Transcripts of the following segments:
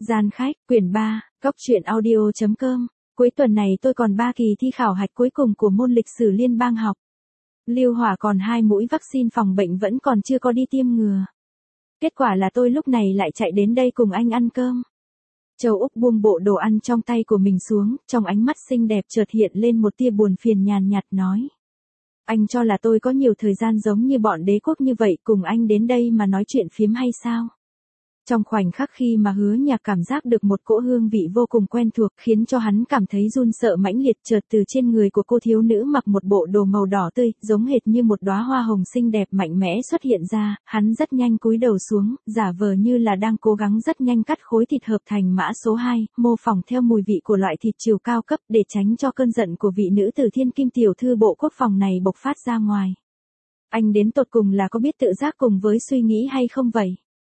Gian khách, quyển 3, Cóc truyện audio.com. Cuối tuần này tôi còn 3 kỳ thi khảo hạch cuối cùng của môn lịch sử liên bang học. Lưu Hỏa còn 2 mũi vaccine phòng bệnh vẫn còn chưa có đi tiêm ngừa. Kết quả là tôi lúc này lại chạy đến đây cùng anh ăn cơm. Châu Úc buông bộ đồ ăn trong tay của mình xuống, trong ánh mắt xinh đẹp chợt hiện lên một tia buồn phiền nhàn nhạt nói. Anh cho là tôi có nhiều thời gian giống như bọn đế quốc như vậy cùng anh đến đây mà nói chuyện phiếm hay sao? Trong khoảnh khắc khi mà Hứa Nhạc cảm giác được một cỗ hương vị vô cùng quen thuộc khiến cho hắn cảm thấy run sợ mãnh liệt chợt từ trên người của cô thiếu nữ mặc một bộ đồ màu đỏ tươi, giống hệt như một đóa hoa hồng xinh đẹp mạnh mẽ xuất hiện ra, hắn rất nhanh cúi đầu xuống, giả vờ như là đang cố gắng rất nhanh cắt khối thịt hợp thành mã số 2, mô phỏng theo mùi vị của loại thịt chiều cao cấp để tránh cho cơn giận của vị nữ tử thiên kim tiểu thư bộ quốc phòng này bộc phát ra ngoài. Anh đến tột cùng là có biết tự giác cùng với suy nghĩ hay không vậy?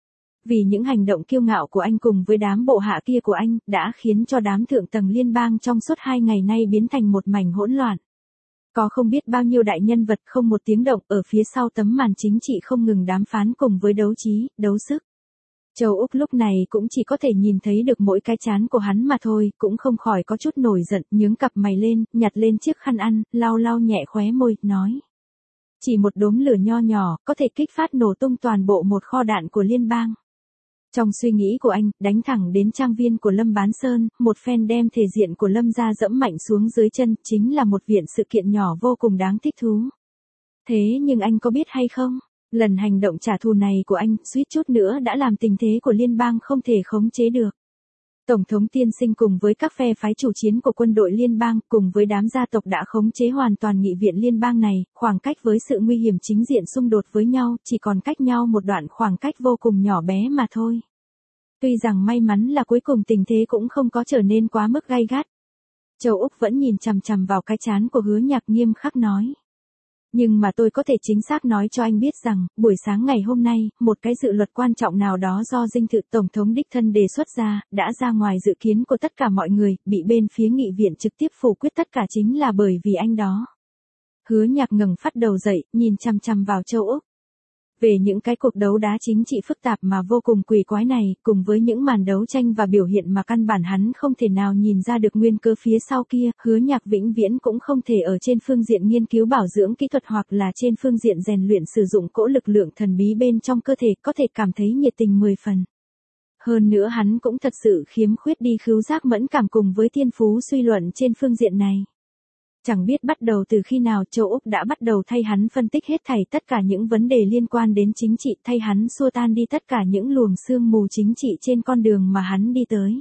Vì những hành động kiêu ngạo của anh cùng với đám bộ hạ kia của anh, đã khiến cho đám thượng tầng liên bang trong suốt 2 ngày nay biến thành một mảnh hỗn loạn. Có không biết bao nhiêu đại nhân vật không một tiếng động ở phía sau tấm màn chính trị không ngừng đàm phán cùng với đấu trí, đấu sức. Châu Úc lúc này cũng chỉ có thể nhìn thấy được mỗi cái trán của hắn mà thôi, cũng không khỏi có chút nổi giận, nhướng cặp mày lên, nhặt lên chiếc khăn ăn, lau lau nhẹ khóe môi, nói. Chỉ một đốm lửa nho nhỏ, có thể kích phát nổ tung toàn bộ một kho đạn của liên bang. Trong suy nghĩ của anh, đánh thẳng đến trang viên của Lâm Bán Sơn, một phen đem thể diện của Lâm gia dẫm mạnh xuống dưới chân, chính là một viện sự kiện nhỏ vô cùng đáng thích thú. Thế nhưng anh có biết hay không, lần hành động trả thù này của anh, suýt chút nữa đã làm tình thế của liên bang không thể khống chế được. Tổng thống tiên sinh cùng với các phe phái chủ chiến của quân đội liên bang cùng với đám gia tộc đã khống chế hoàn toàn nghị viện liên bang này, khoảng cách với sự nguy hiểm chính diện xung đột với nhau, chỉ còn cách nhau một đoạn khoảng cách vô cùng nhỏ bé mà thôi. Tuy rằng may mắn là cuối cùng tình thế cũng không có trở nên quá mức gay gắt. Châu Úc vẫn nhìn chằm chằm vào cái trán của Hứa Nhạc nghiêm khắc nói. Nhưng mà tôi có thể chính xác nói cho anh biết rằng, buổi sáng ngày hôm nay, một cái dự luật quan trọng nào đó do dinh thự Tổng thống đích thân đề xuất ra, đã ra ngoài dự kiến của tất cả mọi người, bị bên phía nghị viện trực tiếp phủ quyết tất cả chính là bởi vì anh đó. Hứa Nhạc ngẩng phát đầu dậy, nhìn chằm chằm vào Châu Úc. Về những cái cuộc đấu đá chính trị phức tạp mà vô cùng quỷ quái này, cùng với những màn đấu tranh và biểu hiện mà căn bản hắn không thể nào nhìn ra được nguyên cơ phía sau kia, Hứa Nhạc vĩnh viễn cũng không thể ở trên phương diện nghiên cứu bảo dưỡng kỹ thuật hoặc là trên phương diện rèn luyện sử dụng cỗ lực lượng thần bí bên trong cơ thể có thể cảm thấy nhiệt tình 10 phần. Hơn nữa hắn cũng thật sự khiếm khuyết đi khứu giác mẫn cảm cùng với thiên phú suy luận trên phương diện này. Chẳng biết bắt đầu từ khi nào Châu Úc đã bắt đầu thay hắn phân tích hết thảy tất cả những vấn đề liên quan đến chính trị, thay hắn xua tan đi tất cả những luồng sương mù chính trị trên con đường mà hắn đi tới.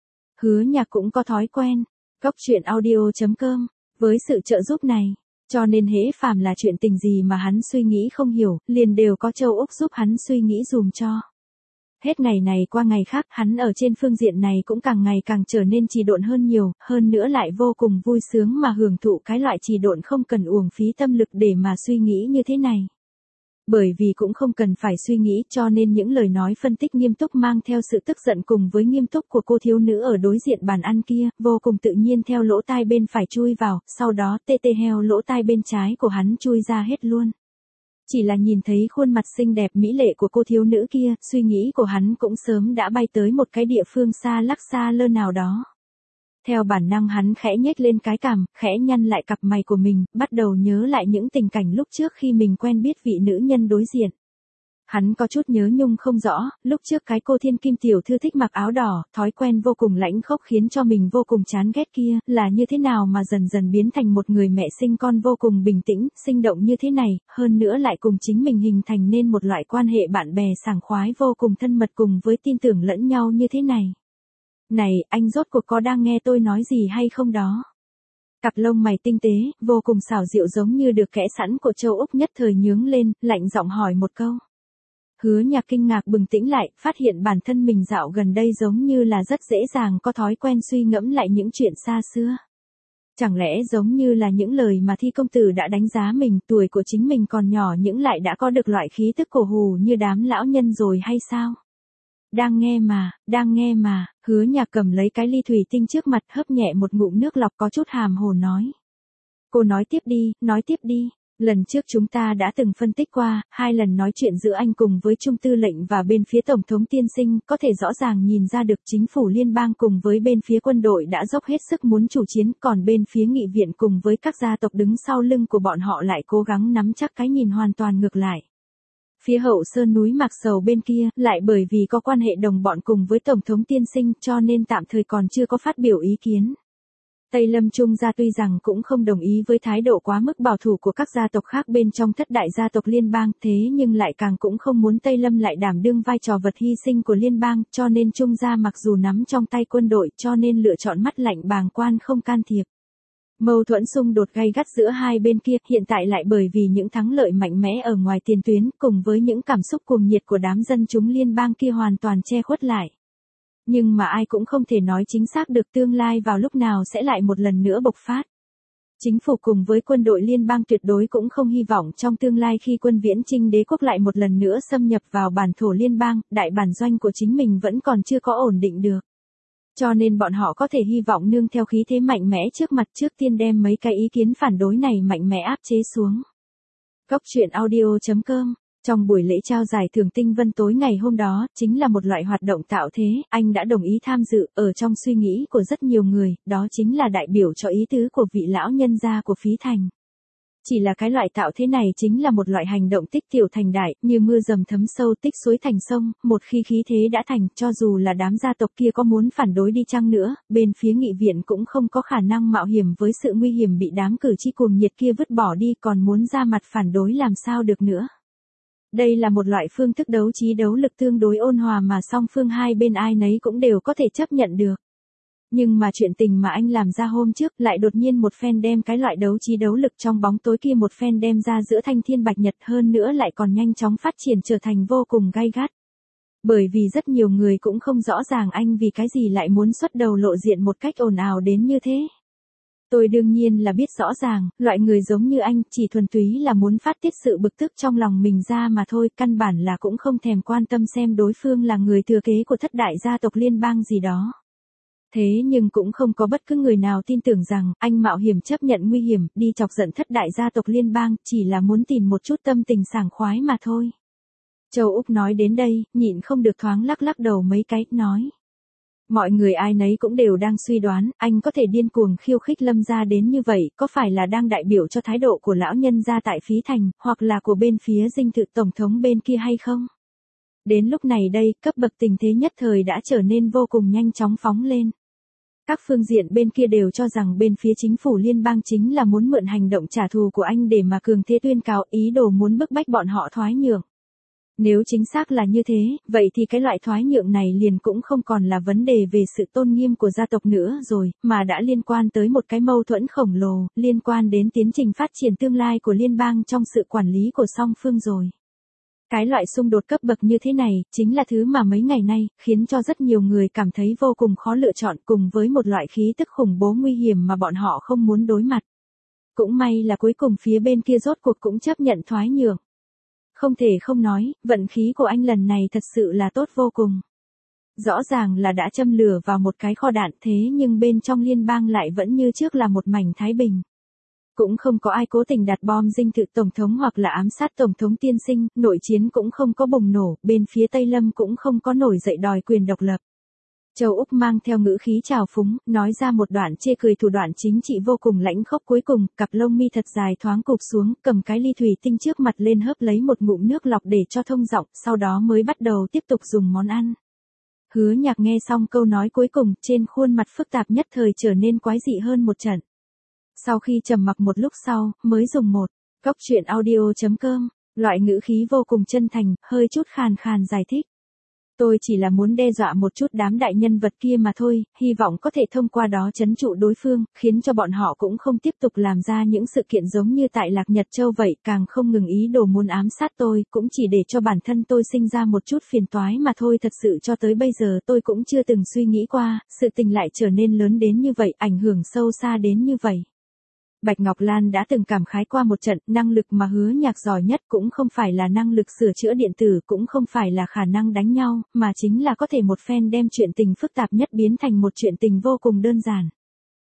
Hứa Nhạc cũng có thói quen, Cóc truyện audio.com, với sự trợ giúp này, cho nên hễ phàm là chuyện tình gì mà hắn suy nghĩ không hiểu, liền đều có Châu Úc giúp hắn suy nghĩ dùm cho. Hết ngày này qua ngày khác, hắn ở trên phương diện này cũng càng ngày càng trở nên trì độn hơn nhiều, hơn nữa lại vô cùng vui sướng mà hưởng thụ cái loại trì độn không cần uổng phí tâm lực để mà suy nghĩ như thế này. Bởi vì cũng không cần phải suy nghĩ cho nên những lời nói phân tích nghiêm túc mang theo sự tức giận cùng với nghiêm túc của cô thiếu nữ ở đối diện bàn ăn kia, vô cùng tự nhiên theo lỗ tai bên phải chui vào, sau đó tê tê heo lỗ tai bên trái của hắn chui ra hết luôn. Chỉ là nhìn thấy khuôn mặt xinh đẹp mỹ lệ của cô thiếu nữ kia, suy nghĩ của hắn cũng sớm đã bay tới một cái địa phương xa lắc xa lơ nào đó. Theo bản năng hắn khẽ nhếch lên cái cằm, khẽ nhăn lại cặp mày của mình, bắt đầu nhớ lại những tình cảnh lúc trước khi mình quen biết vị nữ nhân đối diện. Hắn có chút nhớ nhung không rõ, lúc trước cái cô thiên kim tiểu thư thích mặc áo đỏ, thói quen vô cùng lãnh khốc khiến cho mình vô cùng chán ghét kia, là như thế nào mà dần dần biến thành một người mẹ sinh con vô cùng bình tĩnh, sinh động như thế này, hơn nữa lại cùng chính mình hình thành nên một loại quan hệ bạn bè sảng khoái vô cùng thân mật cùng với tin tưởng lẫn nhau như thế này. Này, anh rốt cuộc có đang nghe tôi nói gì hay không đó? Cặp lông mày tinh tế, vô cùng xảo diệu giống như được kẽ sẵn của Châu Úc nhất thời nhướng lên, lạnh giọng hỏi một câu. Hứa Nhạc kinh ngạc bừng tỉnh lại, phát hiện bản thân mình dạo gần đây giống như là rất dễ dàng có thói quen suy ngẫm lại những chuyện xa xưa. Chẳng lẽ giống như là những lời mà Thi công tử đã đánh giá mình, tuổi của chính mình còn nhỏ những lại đã có được loại khí tức cổ hủ như đám lão nhân rồi hay sao? Đang nghe mà, Hứa Nhạc cầm lấy cái ly thủy tinh trước mặt hớp nhẹ một ngụm nước lọc có chút hàm hồ nói. Cô nói tiếp đi, Lần trước chúng ta đã từng phân tích qua, 2 lần nói chuyện giữa anh cùng với Trung tư lệnh và bên phía Tổng thống tiên sinh, có thể rõ ràng nhìn ra được chính phủ liên bang cùng với bên phía quân đội đã dốc hết sức muốn chủ chiến, còn bên phía nghị viện cùng với các gia tộc đứng sau lưng của bọn họ lại cố gắng nắm chắc cái nhìn hoàn toàn ngược lại. Phía hậu sơn núi Mạc Sầu bên kia, lại bởi vì có quan hệ đồng bọn cùng với Tổng thống tiên sinh cho nên tạm thời còn chưa có phát biểu ý kiến. Tây Lâm Trung gia tuy rằng cũng không đồng ý với thái độ quá mức bảo thủ của các gia tộc khác bên trong thất đại gia tộc liên bang, thế nhưng lại càng cũng không muốn Tây Lâm lại đảm đương vai trò vật hy sinh của liên bang, cho nên Trung gia mặc dù nắm trong tay quân đội cho nên lựa chọn mắt lạnh bàng quan không can thiệp. Mâu thuẫn xung đột gay gắt giữa hai bên kia hiện tại lại bởi vì những thắng lợi mạnh mẽ ở ngoài tiền tuyến cùng với những cảm xúc cuồng nhiệt của đám dân chúng liên bang kia hoàn toàn che khuất lại. Nhưng mà ai cũng không thể nói chính xác được tương lai vào lúc nào sẽ lại một lần nữa bộc phát. Chính phủ cùng với quân đội liên bang tuyệt đối cũng không hy vọng trong tương lai khi quân viễn chinh đế quốc lại một lần nữa xâm nhập vào bản thổ liên bang, đại bản doanh của chính mình vẫn còn chưa có ổn định được. Cho nên bọn họ có thể hy vọng nương theo khí thế mạnh mẽ trước mặt trước tiên đem mấy cái ý kiến phản đối này mạnh mẽ áp chế xuống. Góc truyện audio.com. Trong buổi lễ trao giải thưởng Tinh Vân tối ngày hôm đó, chính là một loại hoạt động tạo thế, anh đã đồng ý tham dự, ở trong suy nghĩ của rất nhiều người, đó chính là đại biểu cho ý tứ của vị lão nhân gia của Phí Thành. Chỉ là cái loại tạo thế này chính là một loại hành động tích tiểu thành đại, như mưa dầm thấm sâu tích suối thành sông, một khi khí thế đã thành, cho dù là đám gia tộc kia có muốn phản đối đi chăng nữa, bên phía nghị viện cũng không có khả năng mạo hiểm với sự nguy hiểm bị đám cử tri cuồng nhiệt kia vứt bỏ đi, còn muốn ra mặt phản đối làm sao được nữa. Đây là một loại phương thức đấu trí đấu lực tương đối ôn hòa mà song phương hai bên ai nấy cũng đều có thể chấp nhận được. Nhưng mà chuyện tình mà anh làm ra hôm trước lại đột nhiên một phen đem cái loại đấu trí đấu lực trong bóng tối kia một phen đem ra giữa thanh thiên bạch nhật hơn nữa lại còn nhanh chóng phát triển trở thành vô cùng gay gắt. Bởi vì rất nhiều người cũng không rõ ràng anh vì cái gì lại muốn xuất đầu lộ diện một cách ồn ào đến như thế. Tôi đương nhiên là biết rõ ràng, loại người giống như anh chỉ thuần túy là muốn phát tiết sự bực tức trong lòng mình ra mà thôi, căn bản là cũng không thèm quan tâm xem đối phương là người thừa kế của thất đại gia tộc liên bang gì đó. Thế nhưng cũng không có bất cứ người nào tin tưởng rằng anh mạo hiểm chấp nhận nguy hiểm đi chọc giận thất đại gia tộc liên bang chỉ là muốn tìm một chút tâm tình sảng khoái mà thôi. Châu Úc nói đến đây, nhịn không được thoáng lắc lắc đầu mấy cái, nói. Mọi người ai nấy cũng đều đang suy đoán, anh có thể điên cuồng khiêu khích Lâm gia đến như vậy, có phải là đang đại biểu cho thái độ của lão nhân gia tại Phí Thành, hoặc là của bên phía dinh thự tổng thống bên kia hay không? Đến lúc này đây, cấp bậc tình thế nhất thời đã trở nên vô cùng nhanh chóng phóng lên. Các phương diện bên kia đều cho rằng bên phía chính phủ liên bang chính là muốn mượn hành động trả thù của anh để mà cường thế tuyên cáo ý đồ muốn bức bách bọn họ thoái nhượng. Nếu chính xác là như thế, vậy thì cái loại thoái nhượng này liền cũng không còn là vấn đề về sự tôn nghiêm của gia tộc nữa rồi, mà đã liên quan tới một cái mâu thuẫn khổng lồ, liên quan đến tiến trình phát triển tương lai của liên bang trong sự quản lý của song phương rồi. Cái loại xung đột cấp bậc như thế này, chính là thứ mà mấy ngày nay, khiến cho rất nhiều người cảm thấy vô cùng khó lựa chọn cùng với một loại khí tức khủng bố nguy hiểm mà bọn họ không muốn đối mặt. Cũng may là cuối cùng phía bên kia rốt cuộc cũng chấp nhận thoái nhượng. Không thể không nói, vận khí của anh lần này thật sự là tốt vô cùng. Rõ ràng là đã châm lửa vào một cái kho đạn thế nhưng bên trong liên bang lại vẫn như trước là một mảnh thái bình. Cũng không có ai cố tình đặt bom dinh thự tổng thống hoặc là ám sát tổng thống tiên sinh, nội chiến cũng không có bùng nổ, bên phía Tây Lâm cũng không có nổi dậy đòi quyền độc lập. Châu Úc mang theo ngữ khí trào phúng, nói ra một đoạn chê cười thủ đoạn chính trị vô cùng lãnh khốc cuối cùng, cặp lông mi thật dài thoáng cụp xuống, cầm cái ly thủy tinh trước mặt lên hớp lấy một ngụm nước lọc để cho thông giọng, sau đó mới bắt đầu tiếp tục dùng món ăn. Hứa Nhạc nghe xong câu nói cuối cùng, trên khuôn mặt phức tạp nhất thời trở nên quái dị hơn một trận. Sau khi trầm mặc một lúc sau, mới dùng một góc truyện audio.com, loại ngữ khí vô cùng chân thành, hơi chút khàn khàn giải thích. Tôi chỉ là muốn đe dọa một chút đám đại nhân vật kia mà thôi, hy vọng có thể thông qua đó trấn trụ đối phương, khiến cho bọn họ cũng không tiếp tục làm ra những sự kiện giống như tại Lạc Nhật Châu vậy, càng không ngừng ý đồ muốn ám sát tôi, cũng chỉ để cho bản thân tôi sinh ra một chút phiền toái mà thôi. Thật sự cho tới bây giờ tôi cũng chưa từng suy nghĩ qua, sự tình lại trở nên lớn đến như vậy, ảnh hưởng sâu xa đến như vậy. Bạch Ngọc Lan đã từng cảm khái qua một trận, năng lực mà Hứa Nhạc giỏi nhất cũng không phải là năng lực sửa chữa điện tử, cũng không phải là khả năng đánh nhau, mà chính là có thể một phen đem chuyện tình phức tạp nhất biến thành một chuyện tình vô cùng đơn giản.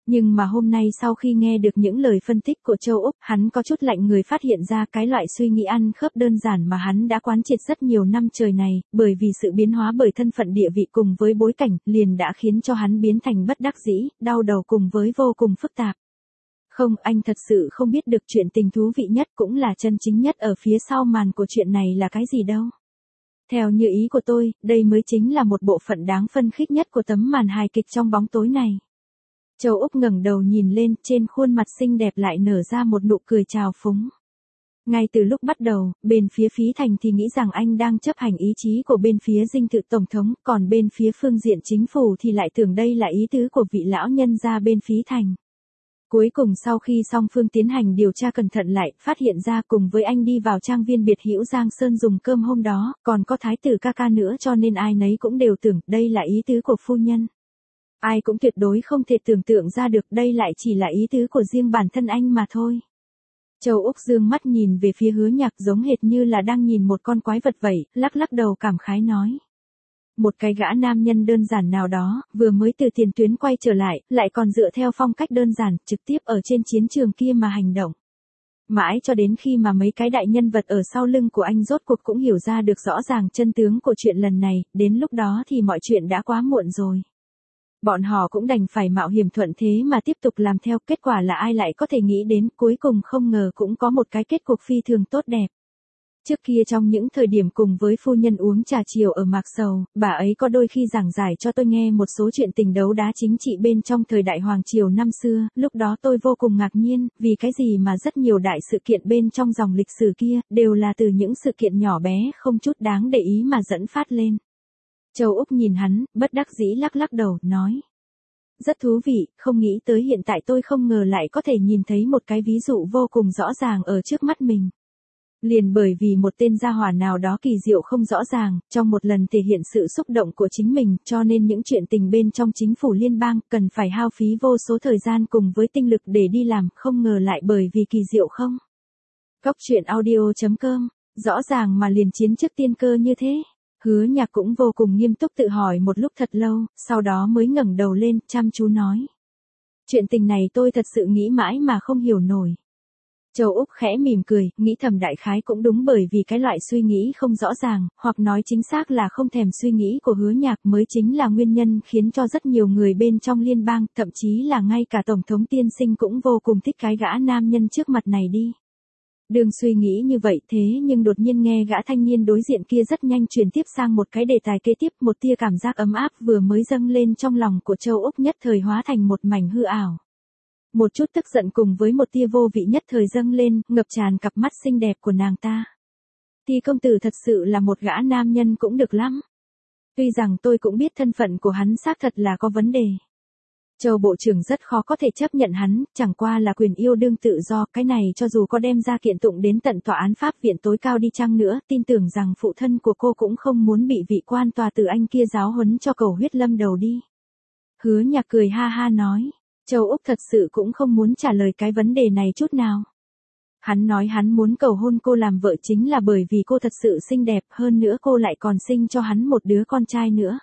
Nhưng mà hôm nay sau khi nghe được những lời phân tích của Châu Úc, hắn có chút lạnh người phát hiện ra cái loại suy nghĩ ăn khớp đơn giản mà hắn đã quán triệt rất nhiều năm trời này, bởi vì sự biến hóa bởi thân phận địa vị cùng với bối cảnh, liền đã khiến cho hắn biến thành bất đắc dĩ, đau đầu cùng với vô cùng phức tạp. Không, anh thật sự không biết được chuyện tình thú vị nhất cũng là chân chính nhất ở phía sau màn của chuyện này là cái gì đâu. Theo như ý của tôi, đây mới chính là một bộ phận đáng phân khích nhất của tấm màn hài kịch trong bóng tối này. Châu Úc ngẩng đầu nhìn lên, trên khuôn mặt xinh đẹp lại nở ra một nụ cười trào phúng. Ngay từ lúc bắt đầu, bên phía Phí Thành thì nghĩ rằng anh đang chấp hành ý chí của bên phía dinh thự tổng thống, còn bên phía phương diện chính phủ thì lại tưởng đây là ý tứ của vị lão nhân gia bên Phí Thành. Cuối cùng sau khi song phương tiến hành điều tra cẩn thận lại, phát hiện ra cùng với anh đi vào trang viên biệt hữu Giang Sơn dùng cơm hôm đó, còn có thái tử ca ca nữa, cho nên ai nấy cũng đều tưởng đây là ý tứ của phu nhân. Ai cũng tuyệt đối không thể tưởng tượng ra được đây lại chỉ là ý tứ của riêng bản thân anh mà thôi. Châu Úc dương mắt nhìn về phía Hứa Nhạc giống hệt như là đang nhìn một con quái vật vậy, lắc lắc đầu cảm khái nói. Một cái gã nam nhân đơn giản nào đó, vừa mới từ tiền tuyến quay trở lại còn dựa theo phong cách đơn giản, trực tiếp ở trên chiến trường kia mà hành động. Mãi cho đến khi mà mấy cái đại nhân vật ở sau lưng của anh rốt cuộc cũng hiểu ra được rõ ràng chân tướng của chuyện lần này, đến lúc đó thì mọi chuyện đã quá muộn rồi. Bọn họ cũng đành phải mạo hiểm thuận thế mà tiếp tục làm theo, kết quả là ai lại có thể nghĩ đến, cuối cùng không ngờ cũng có một cái kết cục phi thường tốt đẹp. Trước kia trong những thời điểm cùng với phu nhân uống trà chiều ở Mạc Sầu, bà ấy có đôi khi giảng giải cho tôi nghe một số chuyện tình đấu đá chính trị bên trong thời đại Hoàng Triều năm xưa, lúc đó tôi vô cùng ngạc nhiên, vì cái gì mà rất nhiều đại sự kiện bên trong dòng lịch sử kia, đều là từ những sự kiện nhỏ bé không chút đáng để ý mà dẫn phát lên. Châu Úc nhìn hắn, bất đắc dĩ lắc lắc đầu, nói. Rất thú vị, không nghĩ tới hiện tại tôi không ngờ lại có thể nhìn thấy một cái ví dụ vô cùng rõ ràng ở trước mắt mình. Liền bởi vì một tên gia hỏa nào đó kỳ diệu không rõ ràng, trong một lần thể hiện sự xúc động của chính mình, cho nên những chuyện tình bên trong chính phủ liên bang cần phải hao phí vô số thời gian cùng với tinh lực để đi làm, không ngờ lại bởi vì kỳ diệu không. Góc truyện audio.com, rõ ràng mà liền chiến trước tiên cơ như thế. Hứa Nhạc cũng vô cùng nghiêm túc tự hỏi một lúc thật lâu, sau đó mới ngẩng đầu lên, chăm chú nói. Chuyện tình này tôi thật sự nghĩ mãi mà không hiểu nổi. Châu Úc khẽ mỉm cười, nghĩ thầm đại khái cũng đúng, bởi vì cái loại suy nghĩ không rõ ràng, hoặc nói chính xác là không thèm suy nghĩ của Hứa Nhạc mới chính là nguyên nhân khiến cho rất nhiều người bên trong liên bang, thậm chí là ngay cả Tổng thống tiên sinh cũng vô cùng thích cái gã nam nhân trước mặt này đi. Đường suy nghĩ như vậy thế nhưng đột nhiên nghe gã thanh niên đối diện kia rất nhanh chuyển tiếp sang một cái đề tài kế tiếp, một tia cảm giác ấm áp vừa mới dâng lên trong lòng của Châu Úc nhất thời hóa thành một mảnh hư ảo. Một chút tức giận cùng với một tia vô vị nhất thời dâng lên, ngập tràn cặp mắt xinh đẹp của nàng ta. Thì công tử thật sự là một gã nam nhân cũng được lắm. Tuy rằng tôi cũng biết thân phận của hắn xác thật là có vấn đề. Châu Bộ trưởng rất khó có thể chấp nhận hắn, chẳng qua là quyền yêu đương tự do, cái này cho dù có đem ra kiện tụng đến tận tòa án pháp viện tối cao đi chăng nữa, tin tưởng rằng phụ thân của cô cũng không muốn bị vị quan tòa tử Anh kia giáo huấn cho cầu huyết lâm đầu đi. Hứa Nhạc cười ha ha nói, Châu Úc thật sự cũng không muốn trả lời cái vấn đề này chút nào. Hắn nói hắn muốn cầu hôn cô làm vợ chính là bởi vì cô thật sự xinh đẹp, hơn nữa cô lại còn sinh cho hắn một đứa con trai nữa.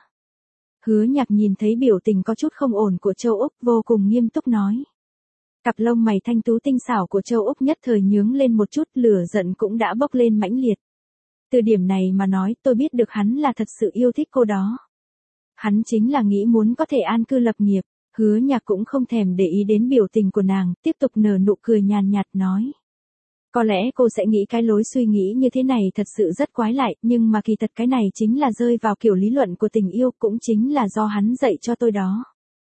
Hứa Nhạc nhìn thấy biểu tình có chút không ổn của Châu Úc, vô cùng nghiêm túc nói. Cặp lông mày thanh tú tinh xảo của Châu Úc nhất thời nhướng lên một chút, lửa giận cũng đã bốc lên mãnh liệt. Từ điểm này mà nói, tôi biết được hắn là thật sự yêu thích cô đó. Hắn chính là nghĩ muốn có thể an cư lập nghiệp. Hứa Nhạc cũng không thèm để ý đến biểu tình của nàng, tiếp tục nở nụ cười nhàn nhạt nói. Có lẽ cô sẽ nghĩ cái lối suy nghĩ như thế này thật sự rất quái lạ, nhưng mà kỳ thật cái này chính là rơi vào kiểu lý luận của tình yêu, cũng chính là do hắn dạy cho tôi đó.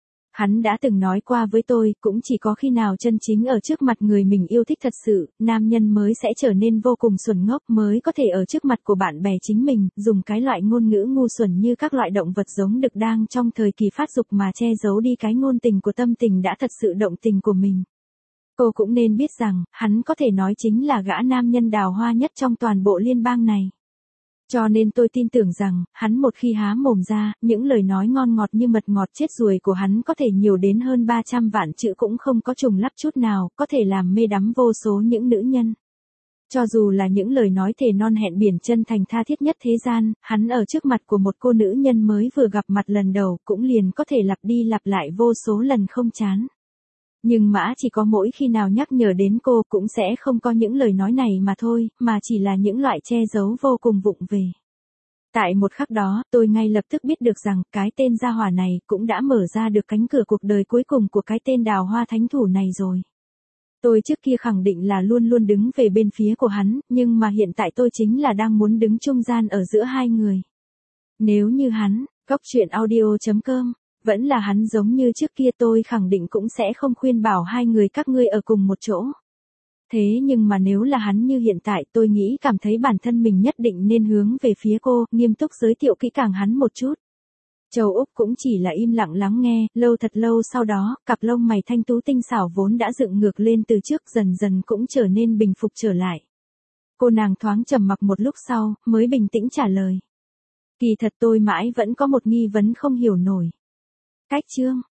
Hắn đã từng nói qua với tôi, cũng chỉ có khi nào chân chính ở trước mặt người mình yêu thích thật sự, nam nhân mới sẽ trở nên vô cùng xuẩn ngốc, mới có thể ở trước mặt của bạn bè chính mình, dùng cái loại ngôn ngữ ngu xuẩn như các loại động vật giống đực đang trong thời kỳ phát dục mà che giấu đi cái ngôn tình của tâm tình đã thật sự động tình của mình. Cô cũng nên biết rằng, hắn có thể nói chính là gã nam nhân đào hoa nhất trong toàn bộ liên bang này. Cho nên tôi tin tưởng rằng, hắn một khi há mồm ra, những lời nói ngon ngọt như mật ngọt chết ruồi của hắn có thể nhiều đến hơn 300 vạn chữ cũng không có trùng lắp chút nào, có thể làm mê đắm vô số những nữ nhân. Cho dù là những lời nói thề non hẹn biển chân thành tha thiết nhất thế gian, hắn ở trước mặt của một cô nữ nhân mới vừa gặp mặt lần đầu cũng liền có thể lặp đi lặp lại vô số lần không chán. Nhưng Mã chỉ có mỗi khi nào nhắc nhở đến cô cũng sẽ không có những lời nói này mà thôi, mà chỉ là những loại che giấu vô cùng vụng về. Tại một khắc đó, tôi ngay lập tức biết được rằng cái tên gia hỏa này cũng đã mở ra được cánh cửa cuộc đời cuối cùng của cái tên Đào Hoa thánh thủ này rồi. Tôi trước kia khẳng định là luôn luôn đứng về bên phía của hắn, nhưng mà hiện tại tôi chính là đang muốn đứng trung gian ở giữa hai người. Nếu như hắn, Cóc Truyện Audio.com, vẫn là hắn giống như trước kia tôi khẳng định cũng sẽ không khuyên bảo hai người các ngươi ở cùng một chỗ. Thế nhưng mà nếu là hắn như hiện tại tôi nghĩ cảm thấy bản thân mình nhất định nên hướng về phía cô, nghiêm túc giới thiệu kỹ càng hắn một chút. Châu Úc cũng chỉ là im lặng lắng nghe, lâu thật lâu sau đó, cặp lông mày thanh tú tinh xảo vốn đã dựng ngược lên từ trước dần dần cũng trở nên bình phục trở lại. Cô nàng thoáng trầm mặc một lúc sau, mới bình tĩnh trả lời. Kỳ thật tôi mãi vẫn có một nghi vấn không hiểu nổi. Cách chương